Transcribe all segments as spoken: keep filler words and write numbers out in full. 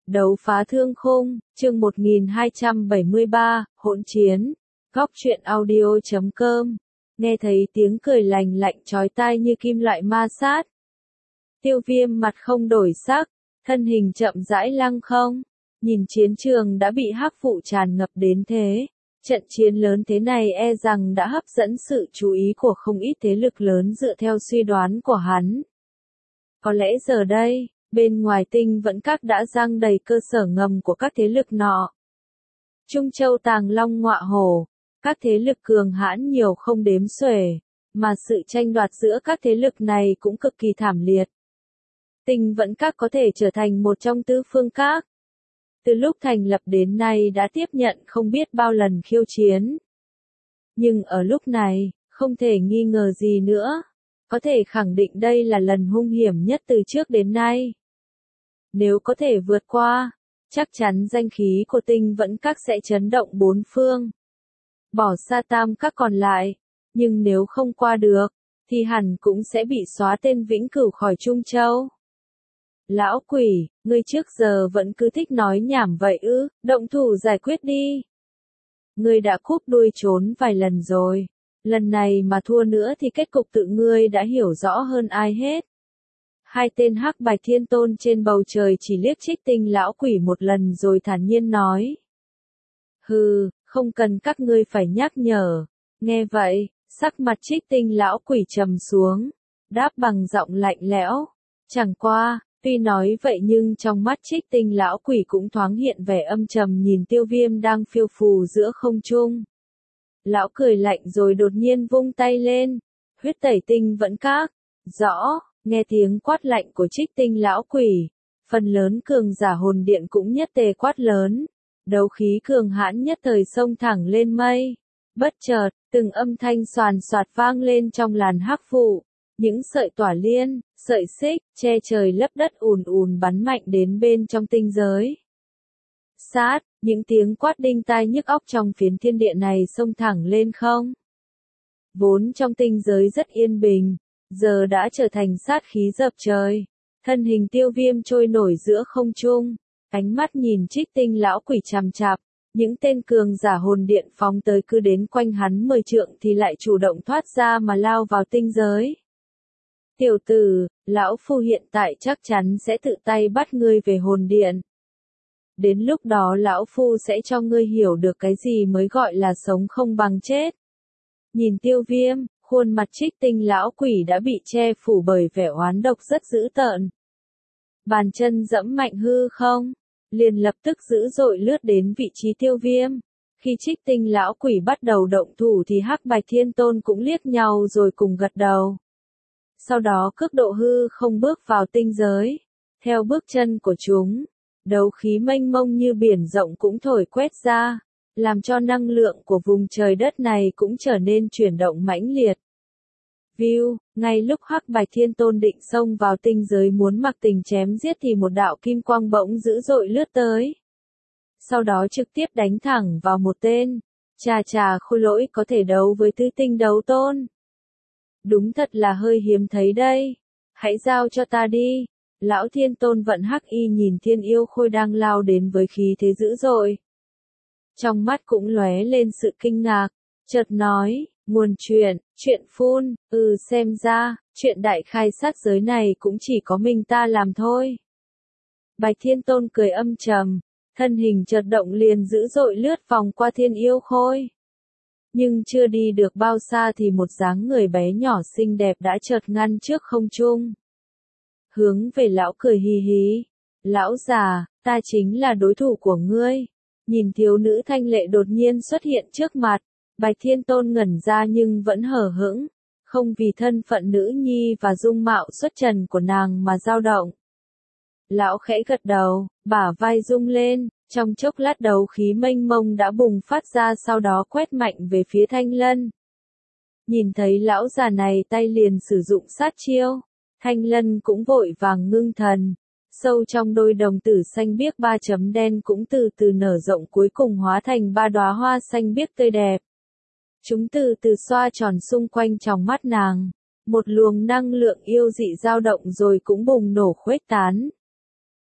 Đấu phá thương khung, chương một nghìn hai trăm bảy mươi ba, hỗn chiến. Góc truyện audio chấm com. Nghe thấy tiếng cười lành lạnh chói tai như kim loại ma sát. Tiêu Viêm mặt không đổi sắc, thân hình chậm rãi lăng không. Nhìn chiến trường đã bị hắc vụ tràn ngập đến thế. Trận chiến lớn thế này e rằng đã hấp dẫn sự chú ý của không ít thế lực lớn dựa theo suy đoán của hắn. Có lẽ giờ đây, bên ngoài Tinh Vẫn Các đã giăng đầy cơ sở ngầm của các thế lực nọ. Trung Châu Tàng Long Ngọa Hổ, các thế lực cường hãn nhiều không đếm xuể, mà sự tranh đoạt giữa các thế lực này cũng cực kỳ thảm liệt. Tinh Vẫn Các có thể trở thành một trong tứ phương các. Từ lúc thành lập đến nay đã tiếp nhận không biết bao lần khiêu chiến. Nhưng ở lúc này, không thể nghi ngờ gì nữa. Có thể khẳng định đây là lần hung hiểm nhất từ trước đến nay. Nếu có thể vượt qua, chắc chắn danh khí của Tinh Vẫn Các sẽ chấn động bốn phương. Bỏ xa tam các còn lại, nhưng nếu không qua được, thì hẳn cũng sẽ bị xóa tên vĩnh cửu khỏi Trung Châu. Lão quỷ, ngươi trước giờ vẫn cứ thích nói nhảm vậy ư, động thủ giải quyết đi. Ngươi đã cúp đuôi trốn vài lần rồi. Lần này mà thua nữa thì kết cục tự ngươi đã hiểu rõ hơn ai hết. Hai tên hắc bạch thiên tôn trên bầu trời chỉ liếc Trích Tinh lão quỷ một lần rồi thản nhiên nói. Hừ, không cần các ngươi phải nhắc nhở. Nghe vậy, sắc mặt Trích Tinh lão quỷ trầm xuống, đáp bằng giọng lạnh lẽo. Chẳng qua, tuy nói vậy nhưng trong mắt Trích Tinh lão quỷ cũng thoáng hiện vẻ âm trầm nhìn Tiêu Viêm đang phiêu phù giữa không trung. Lão cười lạnh rồi đột nhiên vung tay lên, huyết tẩy Tinh Vẫn Các. Rõ, nghe tiếng quát lạnh của Trích Tinh lão quỷ, phần lớn cường giả hồn điện cũng nhất tề quát lớn, đấu khí cường hãn nhất thời xông thẳng lên mây. Bất chợt, từng âm thanh xoàn xoạt vang lên trong làn hắc vụ, những sợi tỏa liên, sợi xích, che trời lấp đất ùn ùn bắn mạnh đến bên trong tinh giới. Sát, những tiếng quát đinh tai nhức óc trong phiến thiên địa này xông thẳng lên không. Vốn trong tinh giới rất yên bình, giờ đã trở thành sát khí dập trời. Thân hình Tiêu Viêm trôi nổi giữa không trung, ánh mắt nhìn Trích Tinh lão quỷ chằm chằm, những tên cường giả hồn điện phóng tới cứ đến quanh hắn mười trượng thì lại chủ động thoát ra mà lao vào tinh giới. Tiểu tử, lão phu hiện tại chắc chắn sẽ tự tay bắt ngươi về hồn điện. Đến lúc đó lão phu sẽ cho ngươi hiểu được cái gì mới gọi là sống không bằng chết. Nhìn Tiêu Viêm, khuôn mặt Trích Tinh lão quỷ đã bị che phủ bởi vẻ oán độc rất dữ tợn. Bàn chân dẫm mạnh hư không, liền lập tức dữ dội lướt đến vị trí Tiêu Viêm. Khi Trích Tinh lão quỷ bắt đầu động thủ thì hắc bạch thiên tôn cũng liếc nhau rồi cùng gật đầu. Sau đó cước độ hư không bước vào tinh giới. Theo bước chân của chúng, đấu khí mênh mông như biển rộng cũng thổi quét ra, làm cho năng lượng của vùng trời đất này cũng trở nên chuyển động mãnh liệt. View, ngay lúc hắc bạch thiên tôn định xông vào tinh giới muốn mặc tình chém giết thì một đạo kim quang bỗng dữ dội lướt tới. Sau đó trực tiếp đánh thẳng vào một tên. Chà chà, khôi lỗi có thể đấu với tứ tinh đấu tôn. Đúng thật là hơi hiếm thấy đây. Hãy giao cho ta đi. Lão thiên tôn vận hắc y nhìn thiên yêu khôi đang lao đến với khí thế dữ dội. Trong mắt cũng lóe lên sự kinh ngạc, chợt nói, nguồn chuyện, chuyện phun, ừ xem ra, chuyện đại khai sát giới này cũng chỉ có mình ta làm thôi. Bạch thiên tôn cười âm trầm, thân hình chợt động liền dữ dội lướt vòng qua thiên yêu khôi. Nhưng chưa đi được bao xa thì một dáng người bé nhỏ xinh đẹp đã chợt ngăn trước không trung. Hướng về lão cười hì hí. Lão già, ta chính là đối thủ của ngươi. Nhìn thiếu nữ thanh lệ đột nhiên xuất hiện trước mặt, Bạch Thiên Tôn ngẩn ra nhưng vẫn hờ hững, không vì thân phận nữ nhi và dung mạo xuất trần của nàng mà dao động. Lão khẽ gật đầu, bả vai rung lên, trong chốc lát đấu khí mênh mông đã bùng phát ra sau đó quét mạnh về phía Thanh Lân. Nhìn thấy lão già này tay liền sử dụng sát chiêu. Thanh Lân cũng vội vàng ngưng thần, sâu trong đôi đồng tử xanh biếc ba chấm đen cũng từ từ nở rộng cuối cùng hóa thành ba đóa hoa xanh biếc tươi đẹp. Chúng từ từ xoa tròn xung quanh trong mắt nàng, một luồng năng lượng yêu dị dao động rồi cũng bùng nổ khuếch tán.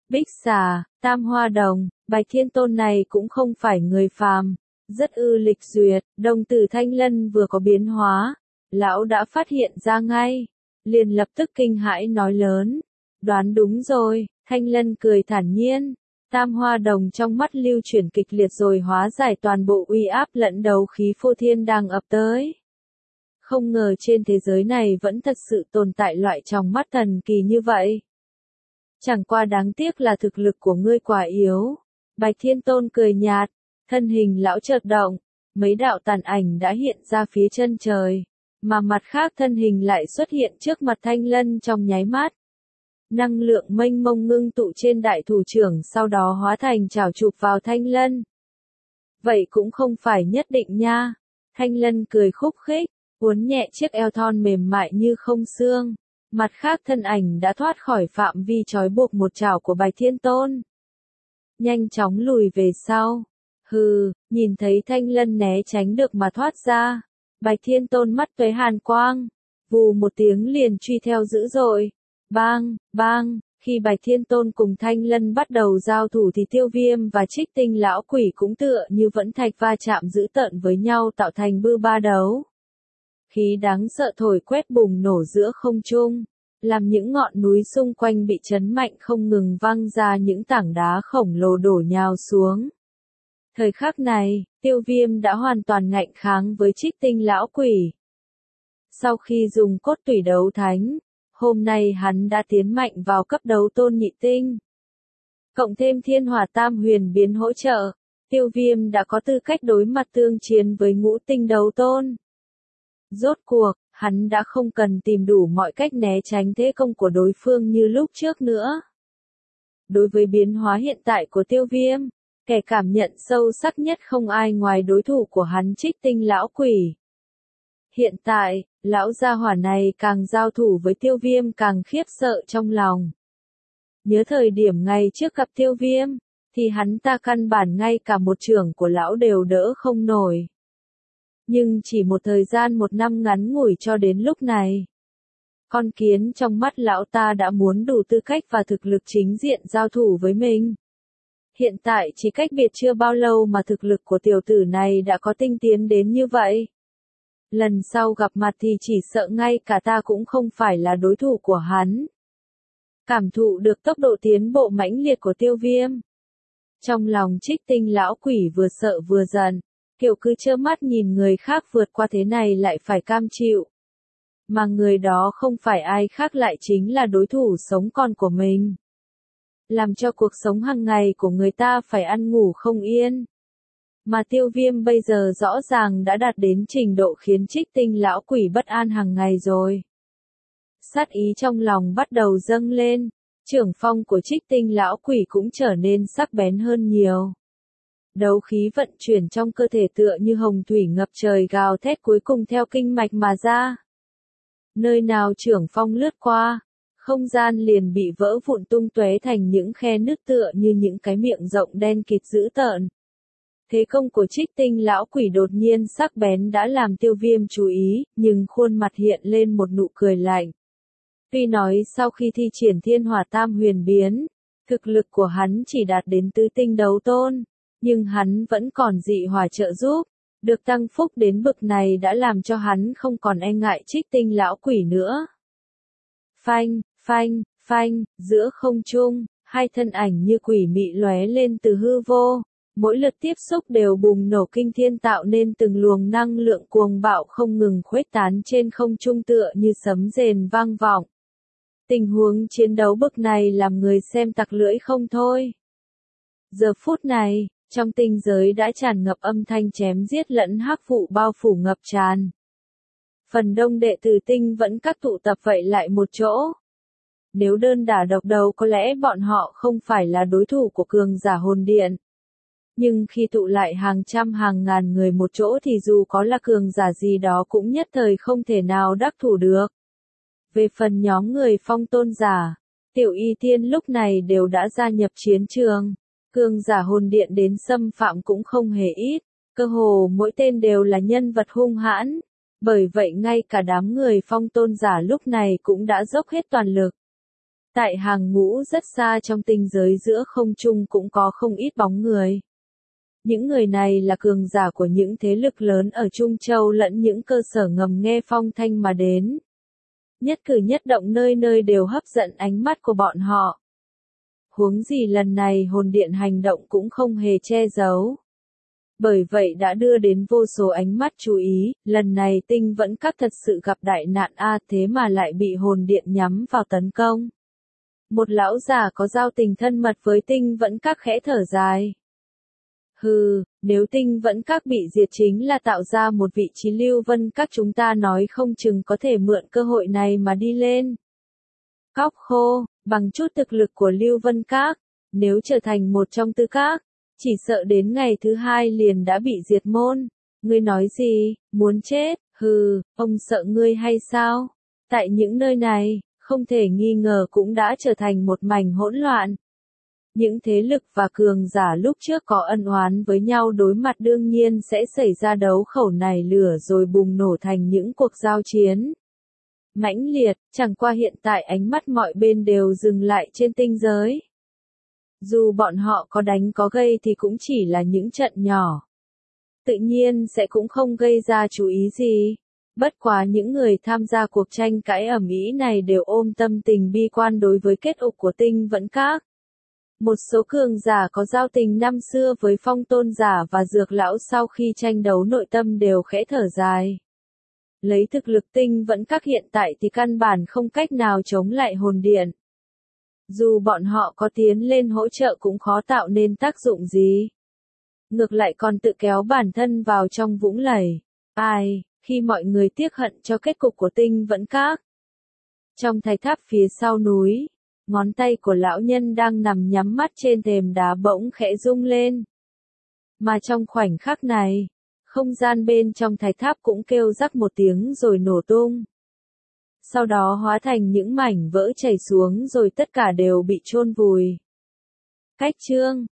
Bích Xà, Tam Hoa Đồng, Bạch Thiên Tôn này cũng không phải người phàm, rất ư lịch duyệt, đồng tử Thanh Lân vừa có biến hóa, lão đã phát hiện ra ngay, liền lập tức kinh hãi nói lớn, đoán đúng rồi, Thanh Lân cười thản nhiên, Tam Hoa Đồng trong mắt lưu chuyển kịch liệt rồi hóa giải toàn bộ uy áp lẫn đấu khí phô thiên đang ập tới. Không ngờ trên thế giới này vẫn thật sự tồn tại loại trong mắt thần kỳ như vậy. Chẳng qua đáng tiếc là thực lực của ngươi quá yếu. Bạch Thiên Tôn cười nhạt, thân hình lão chợt động, mấy đạo tàn ảnh đã hiện ra phía chân trời, mà mặt khác thân hình lại xuất hiện trước mặt Thanh Lân trong nháy mắt. Năng lượng mênh mông ngưng tụ trên đại thủ trưởng sau đó hóa thành chảo chụp vào Thanh Lân. Vậy cũng không phải nhất định nha. Thanh Lân cười khúc khích, uốn nhẹ chiếc eo thon mềm mại như không xương. Mặt khác thân ảnh đã thoát khỏi phạm vi trói buộc một chảo của Bạch Thiên Tôn. Nhanh chóng lùi về sau. Hừ, nhìn thấy Thanh Lân né tránh được mà thoát ra. Bạch Thiên Tôn mắt tuế hàn quang. Vù một tiếng liền truy theo dữ dội. Bang, bang, khi Bạch Thiên Tôn cùng Thanh Lân bắt đầu giao thủ thì Tiêu Viêm và Trích Tinh lão quỷ cũng tựa như vẫn thạch va chạm dữ tợn với nhau tạo thành bư ba đấu. Khí đáng sợ thổi quét bùng nổ giữa không trung, làm những ngọn núi xung quanh bị chấn mạnh không ngừng văng ra những tảng đá khổng lồ đổ nhào xuống. Thời khắc này, Tiêu Viêm đã hoàn toàn ngạnh kháng với Trích Tinh lão quỷ. Sau khi dùng cốt tủy đấu thánh, hôm nay hắn đã tiến mạnh vào cấp đấu tôn nhị tinh. Cộng thêm thiên hỏa tam huyền biến hỗ trợ, Tiêu Viêm đã có tư cách đối mặt tương chiến với ngũ tinh đấu tôn. Rốt cuộc, hắn đã không cần tìm đủ mọi cách né tránh thế công của đối phương như lúc trước nữa. Đối với biến hóa hiện tại của Tiêu Viêm, kẻ cảm nhận sâu sắc nhất không ai ngoài đối thủ của hắn Trích Tinh lão quỷ. Hiện tại, lão gia hỏa này càng giao thủ với Tiêu Viêm càng khiếp sợ trong lòng. Nhớ thời điểm ngày trước gặp Tiêu Viêm, thì hắn ta căn bản ngay cả một chưởng của lão đều đỡ không nổi. Nhưng chỉ một thời gian một năm ngắn ngủi cho đến lúc này. Con kiến trong mắt lão ta đã muốn đủ tư cách và thực lực chính diện giao thủ với mình. Hiện tại chỉ cách biệt chưa bao lâu mà thực lực của tiểu tử này đã có tinh tiến đến như vậy. Lần sau gặp mặt thì chỉ sợ ngay cả ta cũng không phải là đối thủ của hắn. Cảm thụ được tốc độ tiến bộ mãnh liệt của Tiêu Viêm. Trong lòng Trích Tinh lão quỷ vừa sợ vừa giận, kiểu cứ trơ mắt nhìn người khác vượt qua thế này lại phải cam chịu. Mà người đó không phải ai khác lại chính là đối thủ sống còn của mình. Làm cho cuộc sống hàng ngày của người ta phải ăn ngủ không yên. Mà Tiêu Viêm bây giờ rõ ràng đã đạt đến trình độ khiến Trích Tinh lão quỷ bất an hàng ngày rồi. Sát ý trong lòng bắt đầu dâng lên, trưởng phong của Trích Tinh lão quỷ cũng trở nên sắc bén hơn nhiều. Đấu khí vận chuyển trong cơ thể tựa như hồng thủy ngập trời gào thét cuối cùng theo kinh mạch mà ra. Nơi nào trưởng phong lướt qua, không gian liền bị vỡ vụn tung tóe thành những khe nứt tựa như những cái miệng rộng đen kịt dữ tợn. Thế công của Trích Tinh lão quỷ đột nhiên sắc bén đã làm Tiêu Viêm chú ý, nhưng khuôn mặt hiện lên một nụ cười lạnh. Tuy nói sau khi thi triển thiên hỏa tam huyền biến, thực lực của hắn chỉ đạt đến tứ tinh đấu tôn, nhưng hắn vẫn còn dị hỏa trợ giúp, được tăng phúc đến bậc này đã làm cho hắn không còn e ngại Trích Tinh lão quỷ nữa. Phanh, phanh, phanh, giữa không trung, hai thân ảnh như quỷ mị lóe lên từ hư vô. Mỗi lượt tiếp xúc đều bùng nổ kinh thiên tạo nên từng luồng năng lượng cuồng bạo không ngừng khuếch tán trên không trung tựa như sấm rền vang vọng. Tình huống chiến đấu bực này làm người xem tặc lưỡi không thôi. Giờ phút này, trong tinh giới đã tràn ngập âm thanh chém giết lẫn hắc vụ bao phủ ngập tràn. Phần đông đệ tử tinh vẫn các tụ tập vậy lại một chỗ. Nếu đơn đả độc đấu có lẽ bọn họ không phải là đối thủ của cường giả hồn điện. Nhưng khi tụ lại hàng trăm hàng ngàn người một chỗ thì dù có là cường giả gì đó cũng nhất thời không thể nào đắc thủ được. Về phần nhóm người phong tôn giả, Tiểu Y Tiên lúc này đều đã gia nhập chiến trường. Cường giả hồn điện đến xâm phạm cũng không hề ít, cơ hồ mỗi tên đều là nhân vật hung hãn. Bởi vậy ngay cả đám người phong tôn giả lúc này cũng đã dốc hết toàn lực. Tại hàng ngũ rất xa trong tinh giới giữa không trung cũng có không ít bóng người. Những người này là cường giả của những thế lực lớn ở Trung Châu lẫn những cơ sở ngầm nghe phong thanh mà đến. Nhất cử nhất động nơi nơi đều hấp dẫn ánh mắt của bọn họ. Huống gì lần này hồn điện hành động cũng không hề che giấu. Bởi vậy đã đưa đến vô số ánh mắt chú ý, lần này tinh vẫn các thật sự gặp đại nạn a thế mà lại bị hồn điện nhắm vào tấn công. Một lão già có giao tình thân mật với tinh vẫn các khẽ thở dài. Hừ, nếu tinh vẫn các bị diệt chính là tạo ra một vị trí lưu vân các chúng ta nói không chừng có thể mượn cơ hội này mà đi lên. Cóc khô, bằng chút thực lực của lưu vân các, nếu trở thành một trong tư các, chỉ sợ đến ngày thứ hai liền đã bị diệt môn. Ngươi nói gì, muốn chết, hừ, ông sợ ngươi hay sao? Tại những nơi này, không thể nghi ngờ cũng đã trở thành một mảnh hỗn loạn. Những thế lực và cường giả lúc trước có ân oán với nhau đối mặt đương nhiên sẽ xảy ra đấu khẩu nảy lửa rồi bùng nổ thành những cuộc giao chiến mãnh liệt, chẳng qua hiện tại ánh mắt mọi bên đều dừng lại trên tinh giới. Dù bọn họ có đánh có gây thì cũng chỉ là những trận nhỏ. Tự nhiên sẽ cũng không gây ra chú ý gì. Bất quá những người tham gia cuộc tranh cãi ầm ĩ này đều ôm tâm tình bi quan đối với kết cục của tinh vẫn các. Một số cường giả có giao tình năm xưa với phong tôn giả và dược lão sau khi tranh đấu nội tâm đều khẽ thở dài. Lấy thực lực tinh vẫn các hiện tại thì căn bản không cách nào chống lại hồn điện. Dù bọn họ có tiến lên hỗ trợ cũng khó tạo nên tác dụng gì. Ngược lại còn tự kéo bản thân vào trong vũng lầy. Ai, khi mọi người tiếc hận cho kết cục của tinh vẫn các. Trong thạch tháp phía sau núi, ngón tay của lão nhân đang nằm nhắm mắt trên thềm đá bỗng khẽ rung lên. Mà trong khoảnh khắc này, không gian bên trong thạch tháp cũng kêu rắc một tiếng rồi nổ tung. Sau đó hóa thành những mảnh vỡ chảy xuống rồi tất cả đều bị chôn vùi. Cách chương